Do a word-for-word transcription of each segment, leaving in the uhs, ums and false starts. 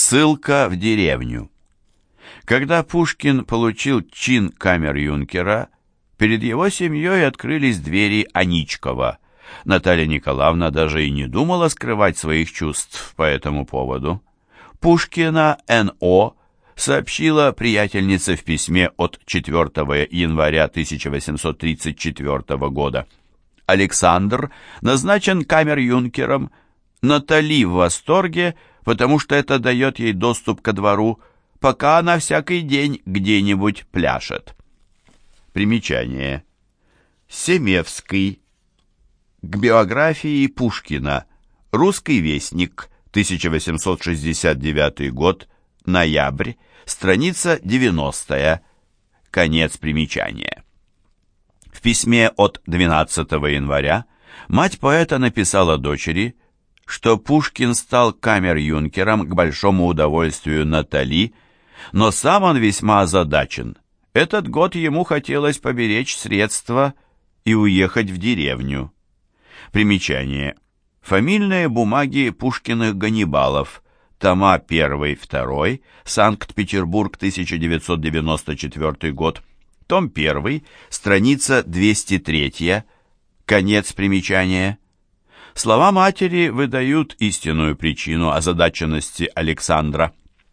Ссылка в деревню. Когда Пушкин получил чин камер-юнкера, перед его семьей открылись двери Аничкова. Наталья Николаевна даже и не думала скрывать своих чувств по этому поводу. Пушкина Н О сообщила приятельнице в письме от четвёртого января тысяча восемьсот тридцать четвёртого года. Александр назначен камер-юнкером. Натали в восторге, потому что это дает ей доступ ко двору, пока она всякий день где-нибудь пляшет. Примечание. Семевский. К биографии Пушкина. Русский вестник. тысяча восемьсот шестьдесят девятый год. Ноябрь. Страница девяностая. Конец примечания. В письме от двенадцатого января мать поэта написала дочери, что Пушкин стал камер-юнкером к большому удовольствию Натали, но сам он весьма озадачен. Этот год ему хотелось поберечь средства и уехать в деревню. Примечание. Фамильные бумаги Пушкиных Ганнибалов. Тома первый-второй. Санкт-Петербург, тысяча девятьсот девяносто четвёртый год. Том первый. Страница двести третья. Конец примечания. Слова матери выдают истинную причину озадаченности Александра.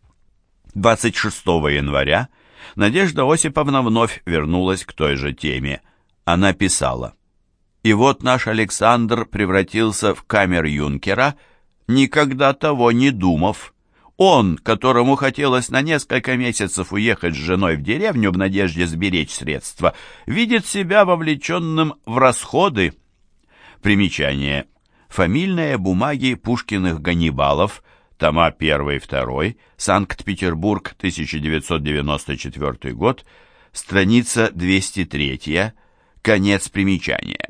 двадцать шестого января Надежда Осиповна вновь вернулась к той же теме. Она писала: «И вот наш Александр превратился в камер-юнкера, никогда того не думав. Он, которому хотелось на несколько месяцев уехать с женой в деревню в надежде сберечь средства, видит себя вовлеченным в расходы». Примечание. Фамильные бумаги Пушкиных Ганнибалов, тома первый-второй, Санкт-Петербург, тысяча девятьсот девяносто четвёртый год, страница двести третья, конец примечания.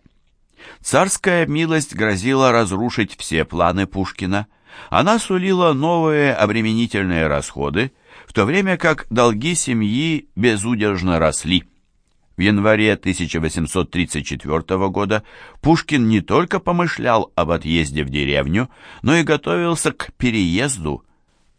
Царская милость грозила разрушить все планы Пушкина. Она сулила новые обременительные расходы, в то время как долги семьи безудержно росли. В январе тысяча восемьсот тридцать четвёртого года Пушкин не только помышлял об отъезде в деревню, но и готовился к переезду.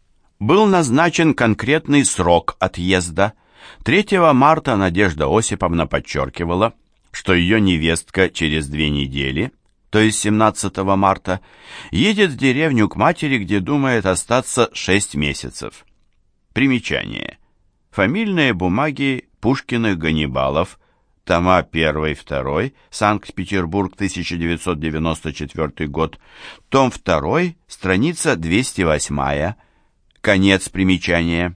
Был назначен конкретный срок отъезда. третьего марта Надежда Осиповна подчеркивала, что ее невестка через две недели, то есть семнадцатого марта, едет в деревню к матери, где думает остаться шесть месяцев. Примечание. Фамильные бумаги Пушкиных Ганнибалов, тома первый-второй, Санкт-Петербург, тысяча девятьсот девяносто четвёртый год, том второй, страница двести восьмая, конец примечания.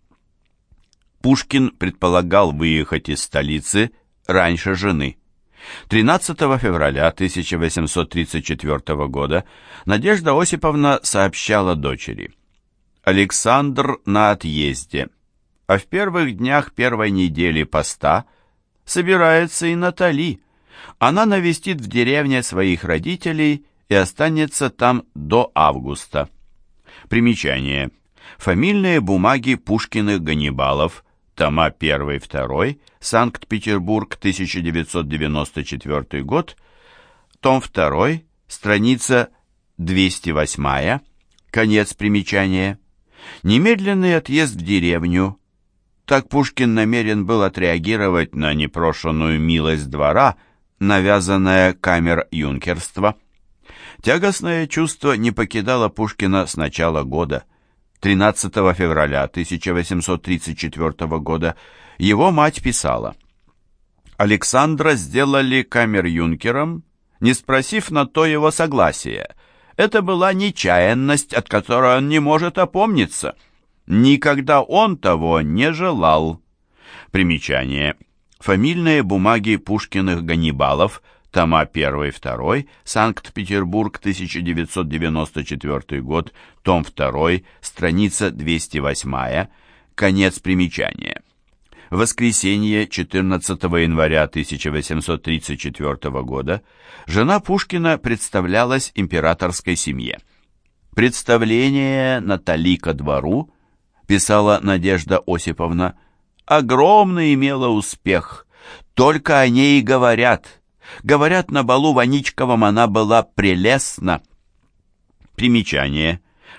Пушкин предполагал выехать из столицы раньше жены. тринадцатого февраля тысяча восемьсот тридцать четвёртого года Надежда Осиповна сообщала дочери: «Александр на отъезде, а в первых днях первой недели поста собирается и Натали. Она навестит в деревне своих родителей и останется там до августа». Примечание. Фамильные бумаги Пушкиных Ганнибалов, тома первый-второй, Санкт-Петербург, тысяча девятьсот девяносто четвёртый год, том второй, страница двести восьмая, конец примечания. Немедленный отъезд в деревню. Так Пушкин намерен был отреагировать на непрошенную милость двора, навязанное камер-юнкерство. Тягостное чувство не покидало Пушкина с начала года. тринадцатого февраля тысяча восемьсот тридцать четвёртого года его мать писала: «Александра сделали камер-юнкером, не спросив на то его согласия. Это была нечаянность, от которой он не может опомниться. Никогда он того не желал». Примечание. Фамильные бумаги Пушкиных Ганнибалов, тома первый-второй, Санкт-Петербург, тысяча девятьсот девяносто четвёртый год, том второй, страница двести восьмая, конец примечания. В воскресенье четырнадцатого января тысяча восемьсот тридцать четвёртого года жена Пушкина представлялась императорской семье. «Представление Натали ко двору», писала Надежда Осиповна, «огромный имело успех. Только о ней и говорят. Говорят, на балу в Аничковом она была прелестна». Примечание.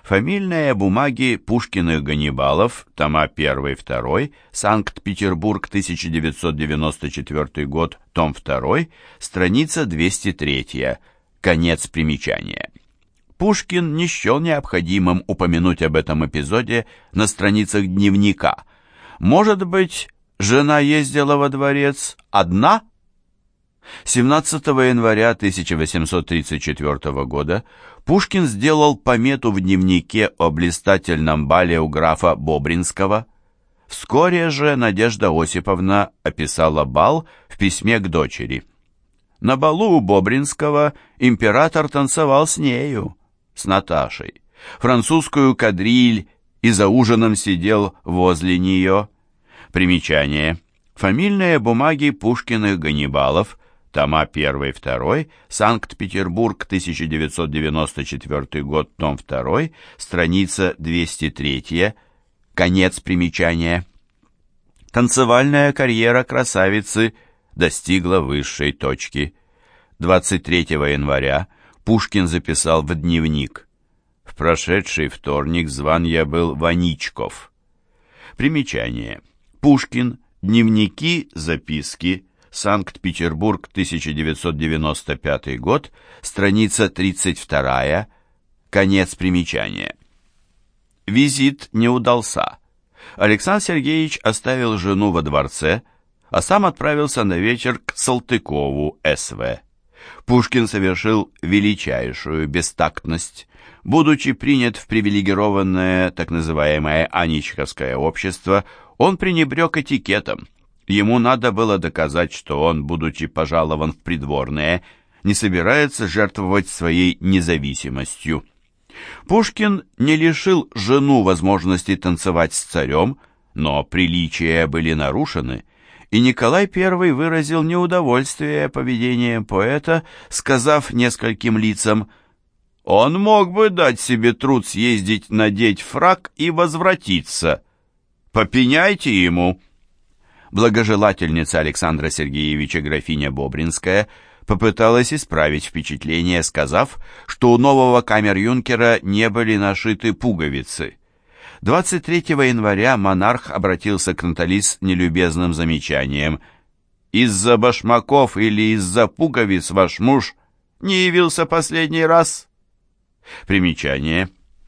Фамильные бумаги Пушкиных-Ганнибалов, тома один-два, Санкт-Петербург, тысяча девятьсот девяносто четвёртый год, том два, страница двести три, конец примечания. Пушкин не счел необходимым упомянуть об этом эпизоде на страницах дневника. Может быть, жена ездила во дворец одна? семнадцатого января тысяча восемьсот тридцать четвёртого года Пушкин сделал помету в дневнике о блистательном бале у графа Бобринского. Вскоре же Надежда Осиповна описала бал в письме к дочери. На балу у Бобринского император танцевал с нею, с Наташей, французскую кадриль и за ужином сидел возле нее. Примечание. Фамильные бумаги Пушкиных-Ганнибалов, тома один-два, Санкт-Петербург, тысяча девятьсот девяносто четвёртый год, том два, страница двести три, конец примечания. Танцевальная карьера красавицы достигла высшей точки. двадцать третьего января Пушкин записал в дневник: «В прошедший вторник зван я был Ваничков». Примечание. Пушкин. Дневники, записки. Санкт-Петербург, тысяча девятьсот девяносто пятый год, страница тридцать два, конец примечания. Визит не удался. Александр Сергеевич оставил жену во дворце, а сам отправился на вечер к Салтыкову, СВ. Пушкин совершил величайшую бестактность. Будучи принят в привилегированное так называемое Аничковское общество, он пренебрег этикетом. Ему надо было доказать, что он, будучи пожалован в придворные, не собирается жертвовать своей независимостью. Пушкин не лишил жену возможности танцевать с царем, но приличия были нарушены, и Николай Первый выразил неудовольствие поведением поэта, сказав нескольким лицам: «Он мог бы дать себе труд съездить, надеть фрак и возвратиться. Попеняйте ему». Благожелательница Александра Сергеевича графиня Бобринская попыталась исправить впечатление, сказав, что у нового камер-юнкера не были нашиты пуговицы. двадцать третьего января монарх обратился к Натали с нелюбезным замечанием: «Из-за башмаков или из-за пуговиц ваш муж не явился последний раз?» Примечание.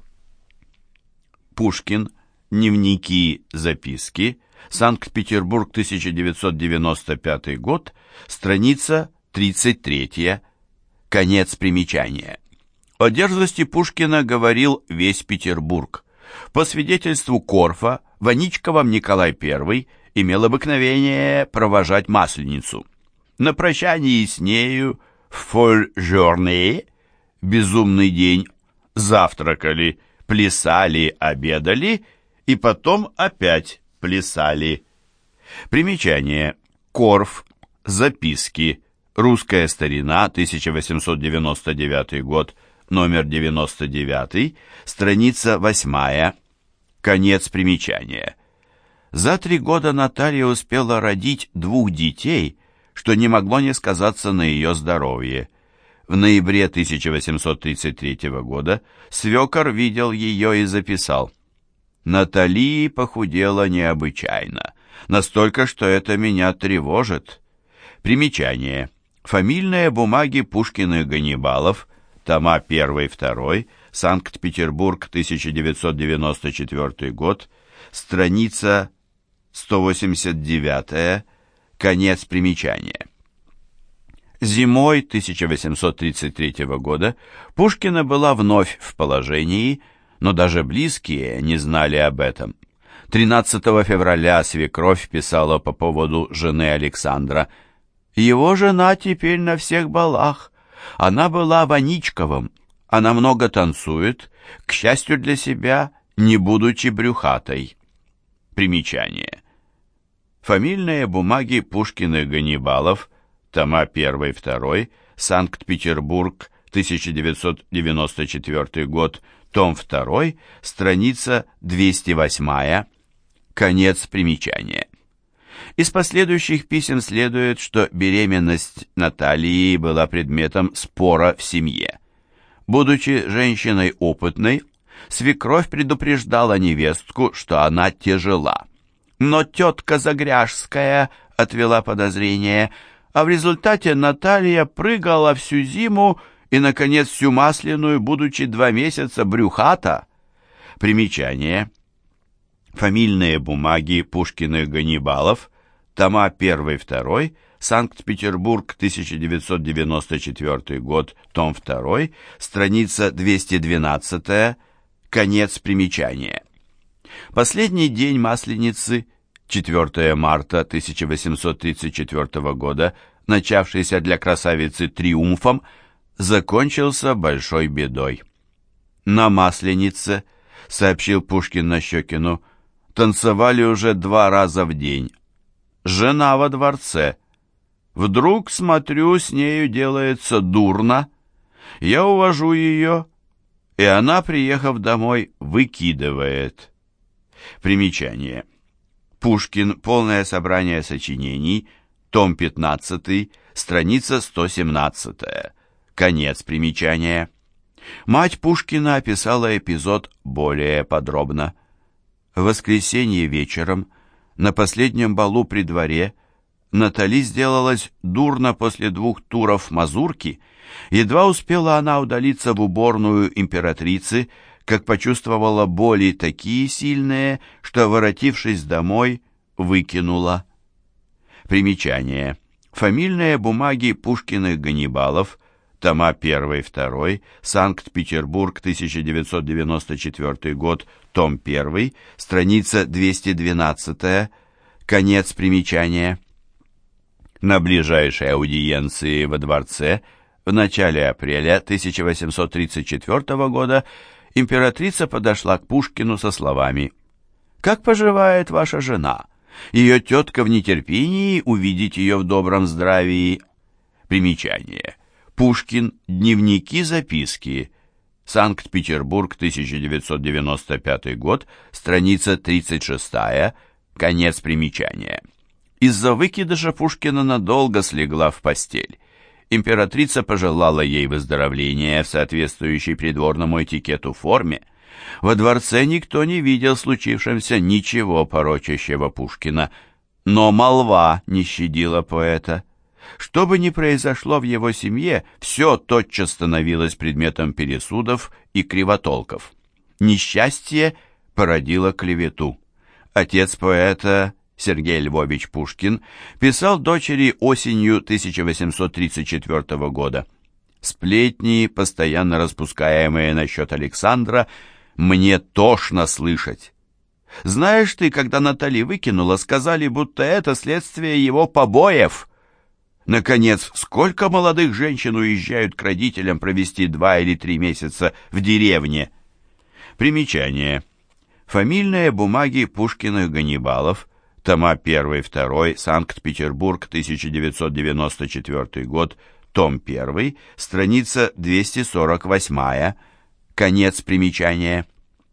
Пушкин. Дневники, записки. Санкт-Петербург, тысяча девятьсот девяносто пятый год, страница тридцать три, конец примечания. О дерзости Пушкина говорил весь Петербург. По свидетельству Корфа, Ваничковым Николай Первый имел обыкновение провожать Масленицу. На прощании с нею в фоль-жорне, безумный день, завтракали, плясали, обедали и потом опять плясали. Примечание. Корф. Записки. Русская старина, тысяча восемьсот девяносто девятый год, номер девяносто девять, страница восьмая. Конец примечания. За три года Наталья успела родить двух детей, что не могло не сказаться на ее здоровье. В ноябре тысяча восемьсот тридцать третьего года свекор видел ее и записал: «Натали похудела необычайно, настолько, что это меня тревожит». Примечание. Фамильные бумаги Пушкиных-Ганнибалов, тома один-два, Санкт-Петербург, тысяча девятьсот девяносто четвёртый год, страница сто восемьдесят девять, конец примечания. Зимой тысяча восемьсот тридцать третьего года Пушкина была вновь в положении, но даже близкие не знали об этом. тринадцатого февраля свекровь писала по поводу жены Александра: «Его жена теперь на всех балах. Она была Ваничковым. Она много танцует, к счастью для себя, не будучи брюхатой». Примечание. Фамильные бумаги Пушкиных-Ганнибалов, тома один-два, Санкт-Петербург, тысяча девятьсот девяносто четвёртый год, том два, страница двести восемь, конец примечания. Из последующих писем следует, что беременность Натальи была предметом спора в семье. Будучи женщиной опытной, Свекровь предупреждала невестку, что она тяжела. Но тетка Загряжская отвела подозрение, а в результате Наталья прыгала всю зиму и, наконец, всю Масляную, будучи два месяца брюхата. Примечание. Фамильные бумаги Пушкиных-Ганнибалов, тома один-два, Санкт-Петербург, тысяча девятьсот девяносто четвёртый год, том два, страница двести двенадцать, конец примечания. Последний день Масленицы, четвёртое марта тысяча восемьсот тридцать четвёртого года, начавшийся для красавицы триумфом, закончился большой бедой. На Масленице, сообщил Пушкин Нащекину, танцевали уже два раза в день. Жена во дворце. Вдруг, смотрю, с нею делается дурно. Я увожу ее, и она, приехав домой, выкидывает. Примечание. Пушкин. Полное собрание сочинений. Том пятнадцатый. Страница сто семнадцатая. Конец примечания. Мать Пушкина описала эпизод более подробно. В воскресенье вечером, на последнем балу при дворе, Натали сделалась дурно после двух туров мазурки. Едва успела она удалиться в уборную императрицы, как почувствовала боли такие сильные, что, воротившись домой, выкинула. Примечание. Фамильные бумаги Пушкиных-Ганнибалов, тома один-два, Санкт-Петербург, тысяча девятьсот девяносто четвёртый год, том один, страница двести двенадцать, конец примечания. На ближайшей аудиенции во дворце в начале апреля тысяча восемьсот тридцать четвёртого года императрица подошла к Пушкину со словами: «Как поживает ваша жена? Ее тетка в нетерпении увидеть ее в добром здравии». Примечание. Пушкин. Дневники, записки. Санкт-Петербург, тысяча девятьсот девяносто пятый год, страница тридцать шесть, конец примечания. Из-за выкидыша Пушкина надолго слегла в постель. Императрица пожелала ей выздоровления в соответствующей придворному этикету форме. Во дворце никто не видел случившемся ничего порочащего Пушкина, но молва не щадила поэта. Что бы ни произошло в его семье, все тотчас становилось предметом пересудов и кривотолков. Несчастье породило клевету. Отец поэта, Сергей Львович Пушкин, писал дочери осенью тысяча восемьсот тридцать четвёртого года: «Сплетни, постоянно распускаемые насчет Александра, мне тошно слышать. Знаешь ты, когда Натали выкинула, сказали, будто это следствие его побоев. Наконец, сколько молодых женщин уезжают к родителям провести два или три месяца в деревне?» Примечание. Фамильные бумаги Пушкиных-Ганнибалов, тома один-два, Санкт-Петербург, тысяча девятьсот девяносто четвёртый год, том один, страница двести сорок восемь, конец примечания.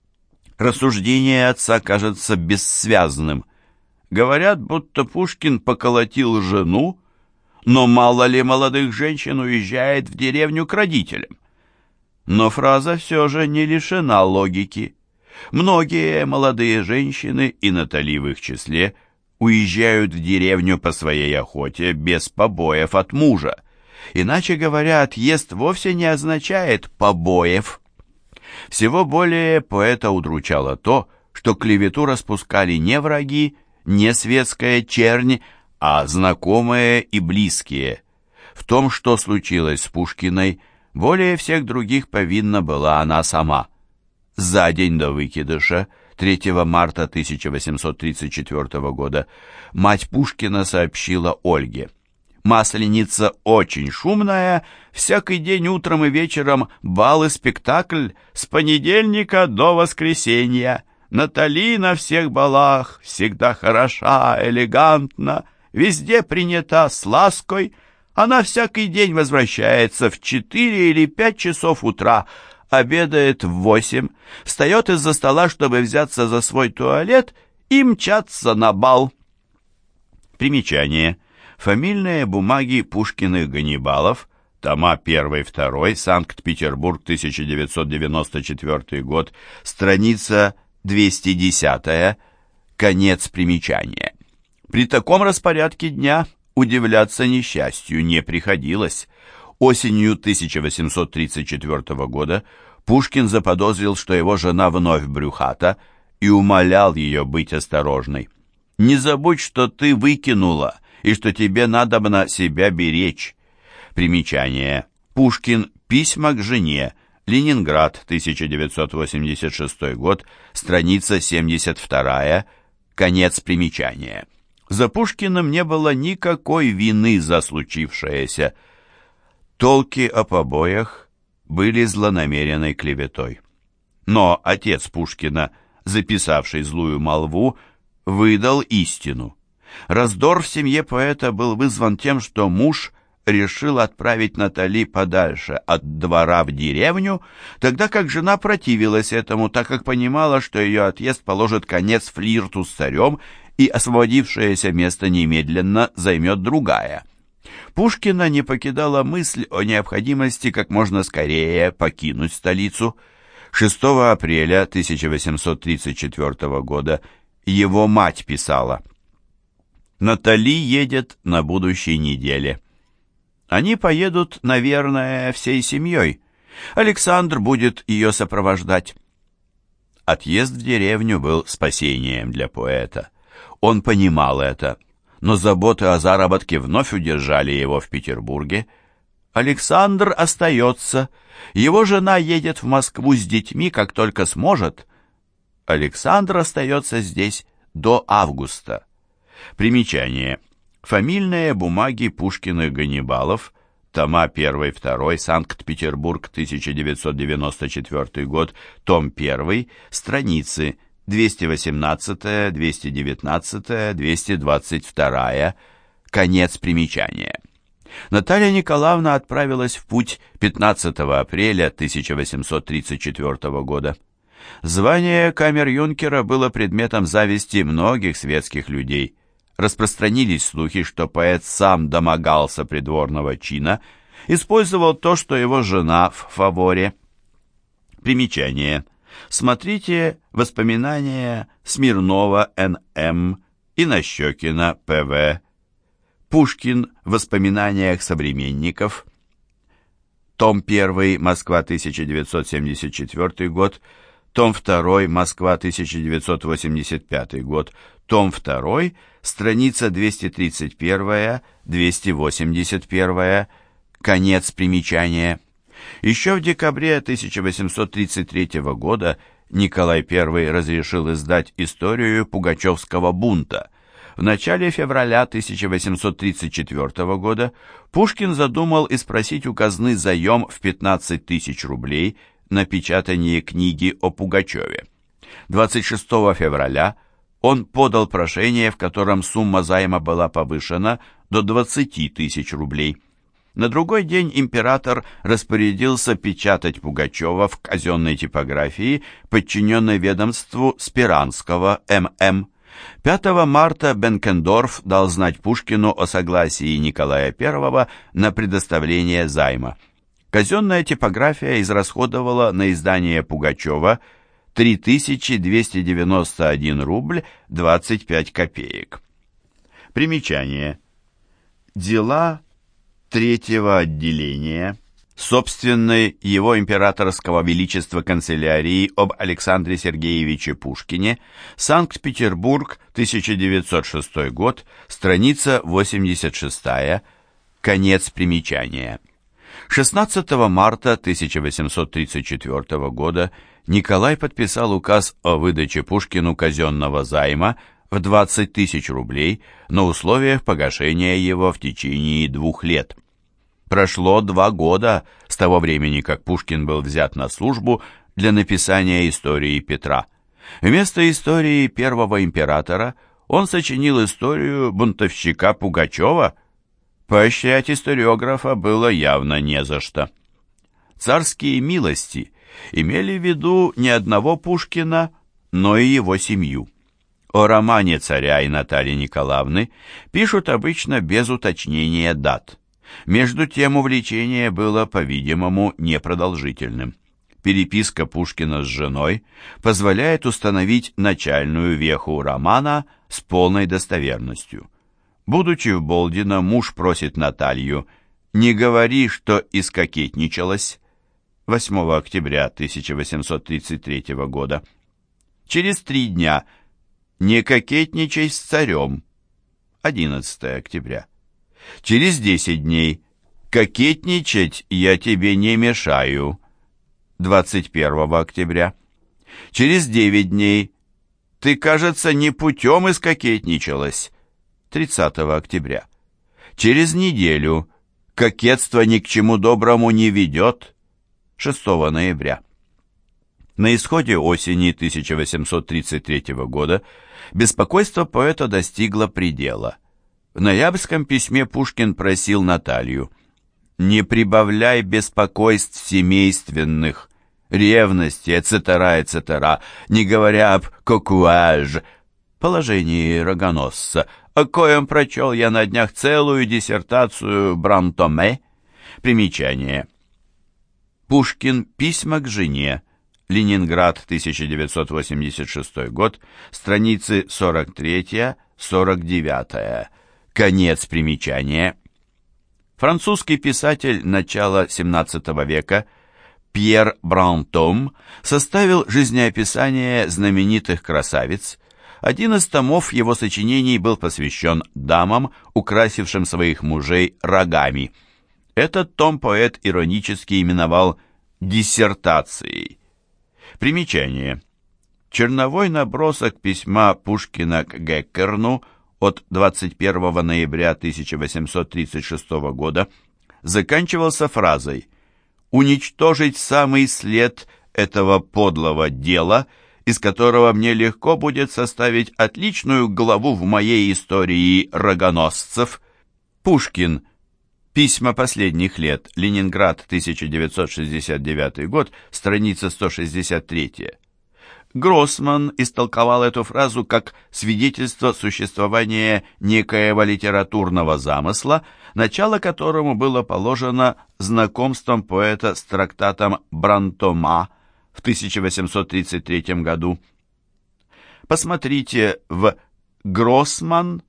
Рассуждение отца кажется бессвязным. Говорят, будто Пушкин поколотил жену, но мало ли молодых женщин уезжает в деревню к родителям. Но фраза все же не лишена логики. Многие молодые женщины, и Натали в их числе, уезжают в деревню по своей охоте без побоев от мужа. Иначе говоря, отъезд вовсе не означает побоев. Всего более поэта удручало то, что клевету распускали не враги, не светская чернь, а знакомые и близкие. В том, что случилось с Пушкиной, более всех других повинна была она сама. За день до выкидыша, третьего марта тысяча восемьсот тридцать четвёртого года, мать Пушкина сообщила Ольге: «Масленица очень шумная, всякий день утром и вечером бал и спектакль с понедельника до воскресенья. Натали на всех балах всегда хороша, элегантна, везде принята с лаской. Она всякий день возвращается в четыре или пять часов утра, обедает в восемь, встает из-за стола, чтобы взяться за свой туалет и мчаться на бал». Примечание. Фамильные бумаги Пушкиных-Ганнибалов, тома один-два, Санкт-Петербург, тысяча девятьсот девяносто четвёртый год, страница двести десять, конец примечания. При таком распорядке дня удивляться несчастью не приходилось. Осенью тысяча восемьсот тридцать четвёртого года Пушкин заподозрил, что его жена вновь брюхата, и умолял ее быть осторожной. «Не забудь, что ты выкинула, и что тебе надобно себя беречь». Примечание. Пушкин. Письма к жене. Ленинград, тысяча девятьсот восемьдесят шестой год, страница семьдесят два, конец примечания. За Пушкиным не было никакой вины за случившееся. Толки о побоях были злонамеренной клеветой. Но отец Пушкина, записавший злую молву, выдал истину. Раздор в семье поэта был вызван тем, что муж решил отправить Натали подальше от двора в деревню, тогда как жена противилась этому, так как понимала, что ее отъезд положит конец флирту с царем, и освободившееся место немедленно займет другая. Пушкина не покидала мысль о необходимости как можно скорее покинуть столицу. шестого апреля тысяча восемьсот тридцать четвёртого года его мать писала: «Натали едет на будущей неделе. Они поедут, наверное, всей семьей. Александр будет ее сопровождать». Отъезд в деревню был спасением для поэта. Он понимал это, но заботы о заработке вновь удержали его в Петербурге. Александр остается. Его жена едет в Москву с детьми, как только сможет. Александр остается здесь до августа. Примечание. Фамильные бумаги Пушкиных-Ганнибалов, тома один-два, Санкт-Петербург, тысяча девятьсот девяносто четвёртый год, том один, страницы двести восемнадцать, двести девятнадцать, двести двадцать два, конец примечания. Наталья Николаевна отправилась в путь пятнадцатого апреля тысяча восемьсот тридцать четвёртого года. Звание камер-юнкера было предметом зависти многих светских людей. Распространились слухи, что поэт сам домогался придворного чина, использовал то, что его жена в фаворе. Примечание. Смотрите воспоминания Смирнова Н М и Нащекина П В. Пушкин в воспоминаниях современников. Том один, Москва, тысяча девятьсот семьдесят четвёртый год. Том два, Москва, тысяча девятьсот восемьдесят пятый год. Том два, страница двести тридцать один, двести восемьдесят один, конец примечания. Еще в декабре тысяча восемьсот тридцать третьего года Николай Первый разрешил издать историю Пугачевского бунта. В начале февраля тысяча восемьсот тридцать четвёртого года Пушкин задумал испросить у казны заем в пятнадцать тысяч рублей на печатание книги о Пугачеве. двадцать шестого февраля он подал прошение, в котором сумма займа была повышена до двадцати тысяч рублей. На другой день император распорядился печатать Пугачева в казенной типографии, подчиненной ведомству Спиранского М М пятого марта Бенкендорф дал знать Пушкину о согласии Николая Первого на предоставление займа. Казенная типография израсходовала на издание Пугачева три тысячи двести девяносто один рубль двадцать пять копеек. Примечание. Дела третьего отделения собственной его императорского величества канцелярии об Александре Сергеевиче Пушкине, Санкт-Петербург, тысяча девятьсот шестой год, страница восемьдесят шесть, конец примечания. шестнадцатого марта тысяча восемьсот тридцать четвёртого года Николай подписал указ о выдаче Пушкину казенного займа в двадцать тысяч рублей на условиях погашения его в течение двух лет. Прошло два года с того времени, как Пушкин был взят на службу для написания истории Петра. Вместо истории первого императора он сочинил историю бунтовщика Пугачева. Поощрять историографа было явно не за что. Царские милости имели в виду не одного Пушкина, но и его семью. О романе царя и Натальи Николаевны пишут обычно без уточнения дат. Между тем увлечение было, по-видимому, непродолжительным. Переписка Пушкина с женой позволяет установить начальную веху романа с полной достоверностью. Будучи в Болдино, муж просит Наталью: «Не говори, что искокетничалась» восьмого октября тысяча восемьсот тридцать третьего года. Через три дня: «Не кокетничай с царем» одиннадцатого октября. Через десять дней: «Кокетничать я тебе не мешаю» двадцать первого октября. Через девять дней: «Ты, кажется, не путем искокетничалась» тридцатого октября. Через неделю: «Кокетство ни к чему доброму не ведет» шестого ноября. На исходе осени тысяча восемьсот тридцать третьего года беспокойство поэта достигло предела. В ноябрьском письме Пушкин просил Наталью: «Не прибавляй беспокойств семейственных, ревности, et cetera, et cetera, не говоря об кокуаж, положении рогоносца, о коем прочел я на днях целую диссертацию Брантоме». Примечание. Пушкин. Письма к жене. Ленинград, тысяча девятьсот восемьдесят шестой год. Страницы сорок три сорок девять. Конец примечания. Французский писатель начала семнадцатого века Пьер Брантом составил жизнеописание знаменитых красавиц. Один из томов его сочинений был посвящен дамам, украсившим своих мужей рогами. Этот том поэт иронически именовал «диссертацией». Примечание. Черновой набросок письма Пушкина к Геккерну от двадцать первого ноября тысяча восемьсот тридцать шестого года заканчивался фразой: «Уничтожить самый след этого подлого дела, из которого мне легко будет составить отличную главу в моей истории рогоносцев». Пушкин. Письма последних лет. Ленинград, тысяча девятьсот шестьдесят девятый год, страница сто шестьдесят три. Гроссман истолковал эту фразу как свидетельство существования некоего литературного замысла, начало которому было положено знакомством поэта с трактатом Брантома в тысяча восемьсот тридцать третьем году. Посмотрите в «Гроссман.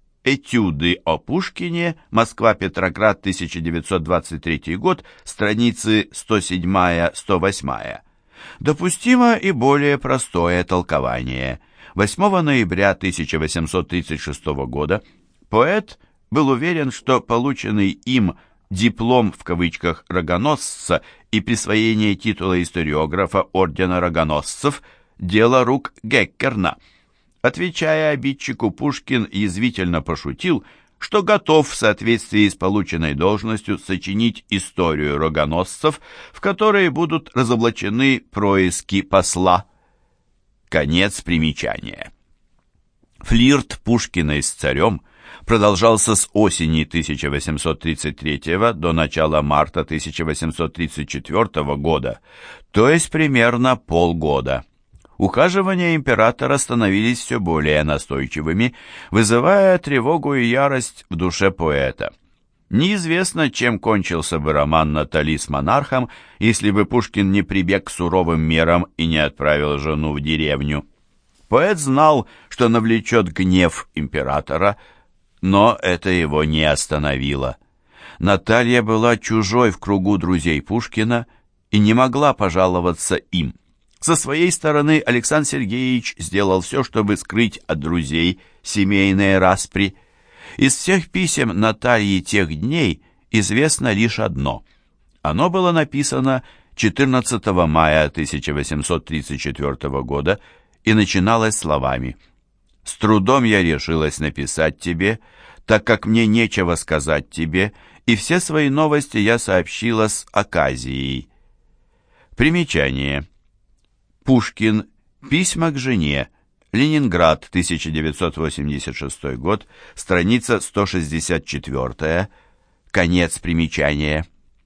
Этюды о Пушкине. Москва-Петроград, тысяча девятьсот двадцать третий год, страницы сто семь - сто восемь. Допустимо и более простое толкование. восьмого ноября тысяча восемьсот тридцать шестого года поэт был уверен, что полученный им «диплом» в кавычках рогоносца и присвоение титула историографа ордена рогоносцев – дело рук Геккерна. Отвечая обидчику, Пушкин язвительно пошутил, что готов в соответствии с полученной должностью сочинить историю рогоносцев, в которой будут разоблачены происки посла. Конец примечания. Флирт Пушкина с царем продолжался с осени тысяча восемьсот тридцать третьего до начала марта тысяча восемьсот тридцать четвёртого года, то есть примерно полгода. Ухаживания императора становились все более настойчивыми, вызывая тревогу и ярость в душе поэта. Неизвестно, чем кончился бы роман Натали с монархом, если бы Пушкин не прибег к суровым мерам и не отправил жену в деревню. Поэт знал, что навлечет гнев императора, но это его не остановило. Наталья была чужой в кругу друзей Пушкина и не могла пожаловаться им. Со своей стороны Александр Сергеевич сделал все, чтобы скрыть от друзей семейные распри. Из всех писем Натальи тех дней известно лишь одно. Оно было написано четырнадцатого мая тысяча восемьсот тридцать четвёртого года и начиналось словами: «С трудом я решилась написать тебе, так как мне нечего сказать тебе, и все свои новости я сообщила с оказией». Примечание. Пушкин. Письма к жене. Ленинград, тысяча девятьсот восемьдесят шестой год, страница сто шестьдесят четыре. Конец примечания.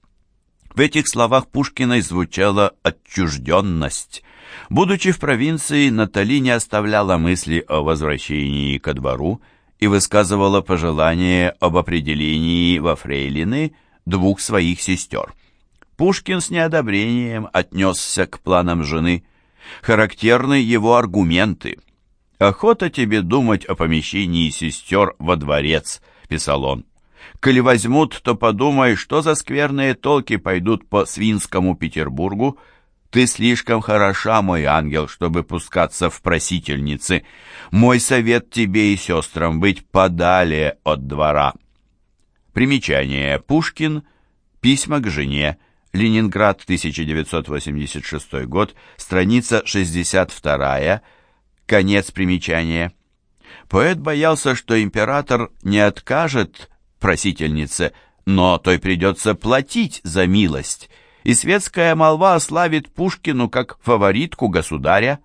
В этих словах Пушкиной звучала отчужденность. Будучи в провинции, Натали не оставляла мысли о возвращении ко двору и высказывала пожелание об определении во фрейлины двух своих сестер. Пушкин с неодобрением отнесся к планам жены. Характерны его аргументы. «Охота тебе думать о помещении сестер во дворец», — писал он. «Коли возьмут, то подумай, что за скверные толки пойдут по свинскому Петербургу. Ты слишком хороша, мой ангел, чтобы пускаться в просительницы. Мой совет тебе и сестрам быть подалее от двора». Примечание. Пушкин. Письма к жене. Ленинград, тысяча девятьсот восемьдесят шестой год. Страница шестьдесят вторая. Конец примечания. Поэт боялся, что император не откажет просительнице, но той придется платить за милость, и светская молва ославит Пушкину как фаворитку государя.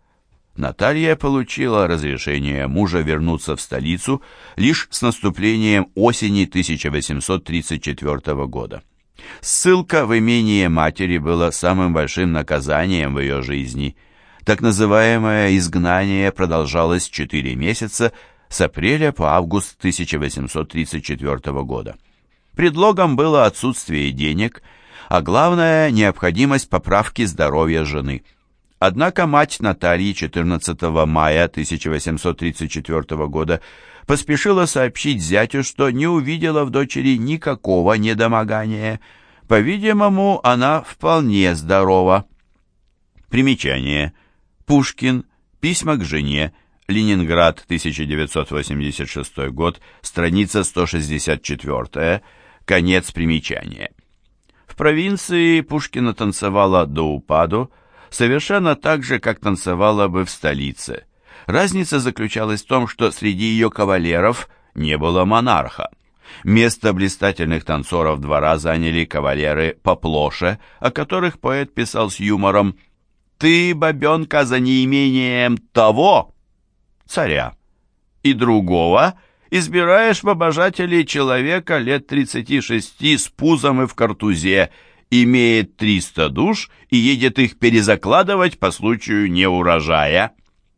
Наталья получила разрешение мужа вернуться в столицу лишь с наступлением осени тысяча восемьсот тридцать четвёртого года. Ссылка в имение матери была самым большим наказанием в ее жизни. Так называемое изгнание продолжалось четыре месяца, с апреля по август тысяча восемьсот тридцать четвёртого года. Предлогом было отсутствие денег, а главное – необходимость поправки здоровья жены. Однако мать Натальи четырнадцатого мая тысяча восемьсот тридцать четвёртого года поспешила сообщить зятю, что не увидела в дочери никакого недомогания. По-видимому, она вполне здорова. Примечание. Пушкин. Письма к жене. Ленинград, тысяча девятьсот восемьдесят шестой год. Страница сто шестьдесят четвёртая. Конец примечания. В провинции Пушкина танцевала до упаду, совершенно так же, как танцевала бы в столице. Разница заключалась в том, что среди ее кавалеров не было монарха. Место блистательных танцоров двора заняли кавалеры поплоше, о которых поэт писал с юмором: «Ты, бабенка, за неимением того, царя, и другого избираешь в обожателей человека лет тридцати шести с пузом и в картузе, имеет триста душ и едет их перезакладывать по случаю неурожая».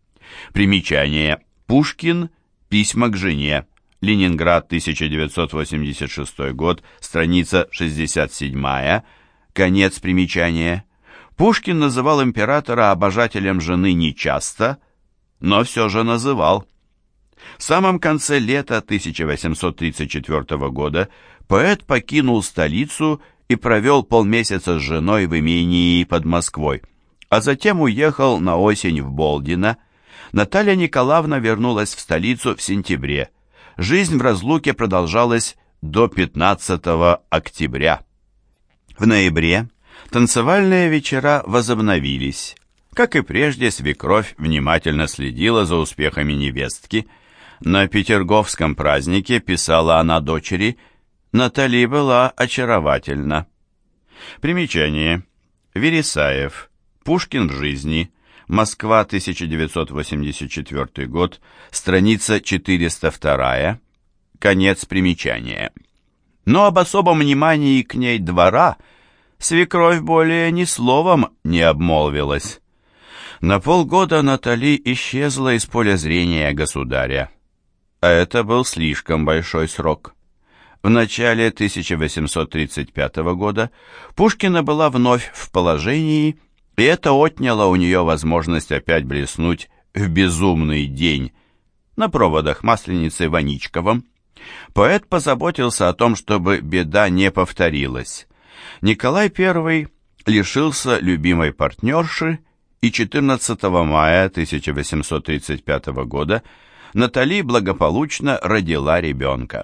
Примечание. Пушкин. Письма к жене. Ленинград, тысяча девятьсот восемьдесят шестой год. Страница шестьдесят седьмая. Конец примечания. Пушкин называл императора обожателем жены нечасто, но все же называл. В самом конце лета тысяча восемьсот тридцать четвёртого года поэт покинул столицу и провел полмесяца с женой в имении под Москвой, а затем уехал на осень в Болдино. Наталья Николаевна вернулась в столицу в сентябре. Жизнь в разлуке продолжалась до пятнадцатого октября. В ноябре танцевальные вечера возобновились. Как и прежде, свекровь внимательно следила за успехами невестки. На петерговском празднике, писала она дочери, Наталья была очаровательна. Примечание. Вересаев. Пушкин в жизни. Москва, тысяча девятьсот восемьдесят четвёртый год. Страница четыреста вторая. Конец примечания. Но об особом внимании к ней двора свекровь более ни словом не обмолвилась. На полгода Натали исчезла из поля зрения государя. А это был слишком большой срок. В начале тысяча восемьсот тридцать пятого года Пушкина была вновь в положении, и это отняло у нее возможность опять блеснуть в безумный день на проводах Масленицы в Аничковом. Поэт позаботился о том, чтобы беда не повторилась. Николай Первый лишился любимой партнерши, и четырнадцатого мая тысяча восемьсот тридцать пятого года Натали благополучно родила ребенка.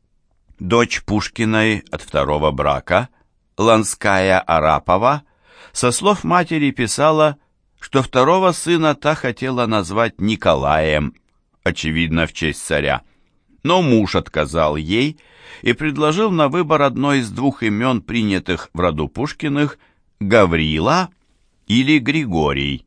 Дочь Пушкиной от второго брака, Ланская Арапова, со слов матери писала, что второго сына та хотела назвать Николаем, очевидно, в честь царя. Но муж отказал ей и предложил на выбор одно из двух имен, принятых в роду Пушкиных, Гаврила или Григорий.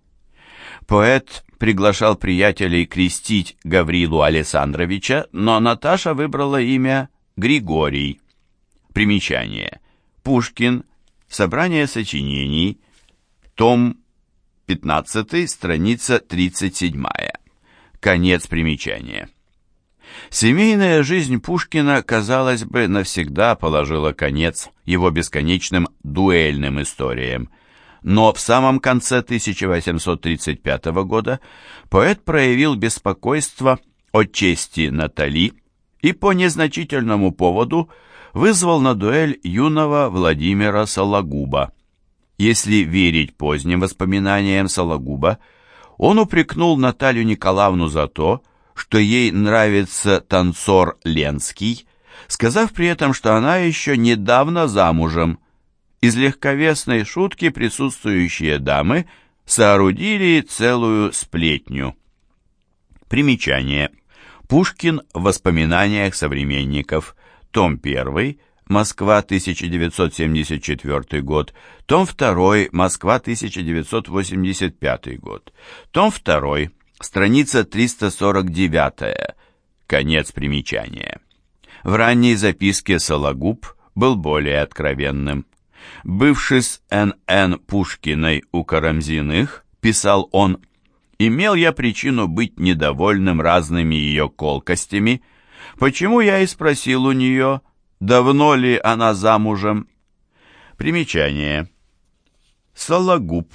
Поэт приглашал приятелей крестить Гаврилу Александровича, но Наташа выбрала имя Григорий. Примечание. Пушкин. Собрание сочинений. Том пятнадцатый, страница тридцать седьмая. Конец примечания. Семейная жизнь Пушкина, казалось бы, навсегда положила конец его бесконечным дуэльным историям. Но в самом конце тысяча восемьсот тридцать пятого года поэт проявил беспокойство о чести Натали и по незначительному поводу вызвал на дуэль юного Владимира Сологуба. Если верить поздним воспоминаниям Сологуба, он упрекнул Наталью Николаевну за то, что ей нравится танцор Ленский, сказав при этом, что она еще недавно замужем. Из легковесной шутки присутствующие дамы соорудили целую сплетню. Примечание. Пушкин в воспоминаниях современников. Том первый. Москва, тысяча девятьсот семьдесят четвёртый год. Том второй. Москва, тысяча девятьсот восемьдесят пятый год. Том второй. Страница триста сорок девять. Конец примечания. В ранней записке Сологуб был более откровенным. «Бывший с Н Н Пушкиной у Карамзиных, — писал он, — имел я причину быть недовольным разными ее колкостями, почему я и спросил у нее, давно ли она замужем». Примечание. Сологуб.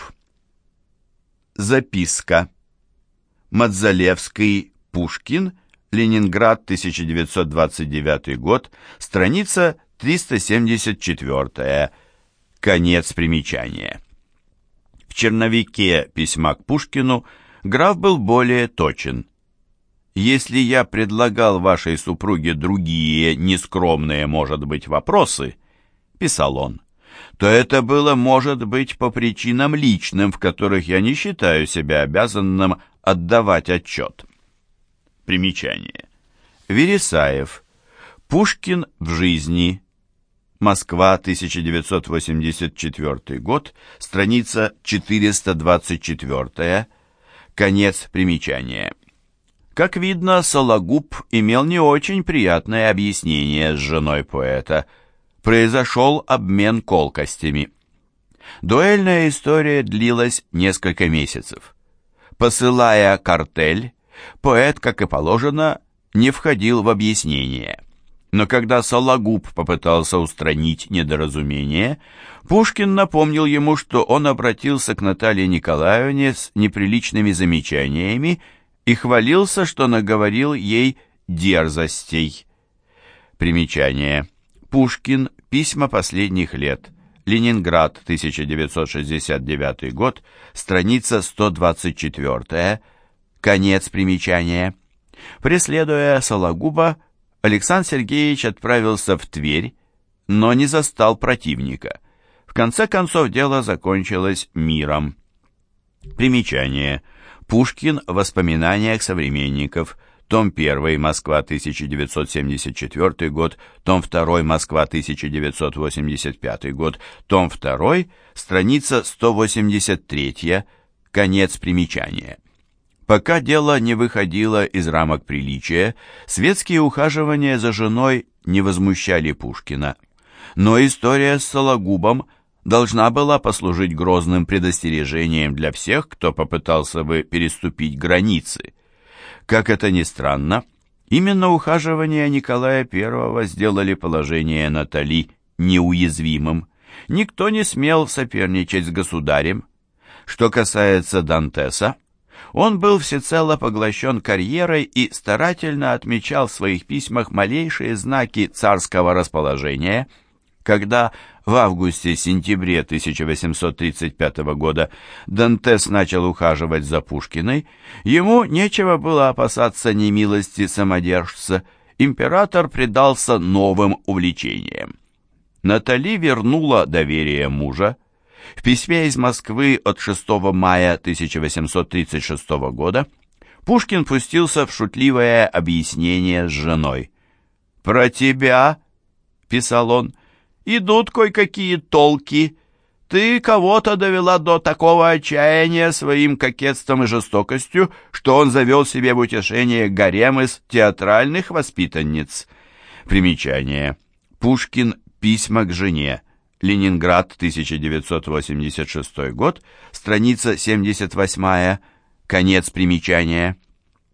Записка. Мадзалевский, Пушкин, Ленинград, тысяча девятьсот двадцать девятый год, страница триста семьдесят четыре. Конец примечания. В черновике письма к Пушкину граф был более точен. «Если я предлагал вашей супруге другие нескромные, может быть, вопросы, — писал он, — то это было, может быть, по причинам личным, в которых я не считаю себя обязанным отдавать отчет». Примечание. Вересаев. Пушкин в жизни. Москва, тысяча девятьсот восемьдесят четвёртый год, страница четыреста двадцать четыре. Конец примечания. Как видно, Сологуб имел не очень приятное объяснение с женой поэта. Произошел обмен колкостями. Дуэльная история длилась несколько месяцев. Посылая картель, поэт, как и положено, не входил в объяснение. Но когда Сологуб попытался устранить недоразумение, Пушкин напомнил ему, что он обратился к Наталье Николаевне с неприличными замечаниями и хвалился, что наговорил ей дерзостей. Примечание. Пушкин. Письма последних лет. Ленинград, тысяча девятьсот шестьдесят девятый год, страница сто двадцать четыре. Конец примечания. Преследуя Сологуба, Александр Сергеевич отправился в Тверь, но не застал противника. В конце концов дело закончилось миром. Примечание. Пушкин в воспоминаниях современников. Том первый. Москва, тысяча девятьсот семьдесят четвёртый год. Том второй. Москва, тысяча девятьсот восемьдесят пятый год. Том второй. Страница сто восемьдесят три. Конец примечания. Пока дело не выходило из рамок приличия, светские ухаживания за женой не возмущали Пушкина. Но история с Сологубом должна была послужить грозным предостережением для всех, кто попытался бы переступить границы. Как это ни странно, именно ухаживания Николая Первого сделали положение Натали неуязвимым. Никто не смел соперничать с государем. Что касается Дантеса, он был всецело поглощен карьерой и старательно отмечал в своих письмах малейшие знаки царского расположения. Когда в августе-сентябре тысяча восемьсот тридцать пятого года Дантес начал ухаживать за Пушкиной, ему нечего было опасаться немилости самодержца. Император предался новым увлечениям. Натали вернула доверие мужа. В письме из Москвы от шестого мая тысяча восемьсот тридцать шестого года Пушкин пустился в шутливое объяснение с женой. «Про тебя, — писал он, — идут кое-какие толки. Ты кого-то довела до такого отчаяния своим кокетством и жестокостью, что он завел себе в утешение гарем из театральных воспитанниц». Примечание. Пушкин. Письма к жене. Ленинград, тысяча девятьсот восемьдесят шестой год, страница семьдесят восемь. Конец примечания.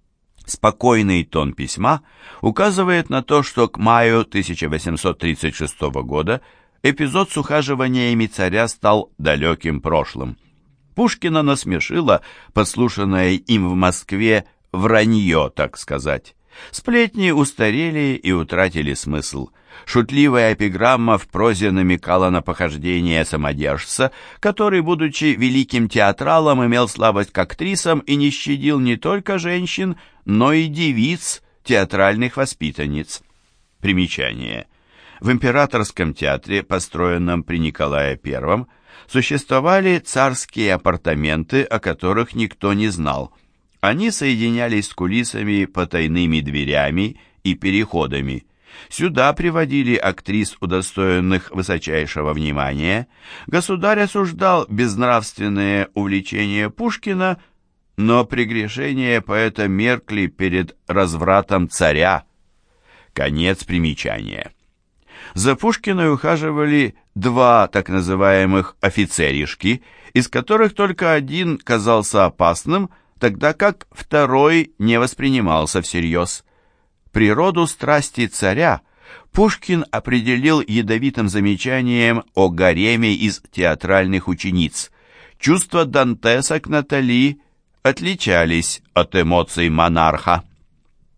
Спокойный тон письма указывает на то, что к маю тысяча восемьсот тридцать шестого года эпизод с ухаживаниями царя стал далеким прошлым. Пушкина насмешило подслушанное им в Москве вранье, так сказать. Сплетни устарели и утратили смысл. Шутливая эпиграмма в прозе намекала на похождение самодержца, который, будучи великим театралом, имел слабость к актрисам и не щадил не только женщин, но и девиц, театральных воспитанниц. Примечание. В Императорском театре, построенном при Николае Первом, существовали царские апартаменты, о которых никто не знал. Они соединялись с кулисами потайными дверями и переходами. Сюда приводили актрис, удостоенных высочайшего внимания. Государь осуждал безнравственные увлечения Пушкина, но прегрешения поэта меркли перед развратом царя. Конец примечания. За Пушкиной ухаживали два так называемых офицеришки, из которых только один казался опасным, тогда как второй не воспринимался всерьез. Природу страсти царя Пушкин определил ядовитым замечанием о гареме из театральных учениц. Чувства Дантеса к Натали отличались от эмоций монарха.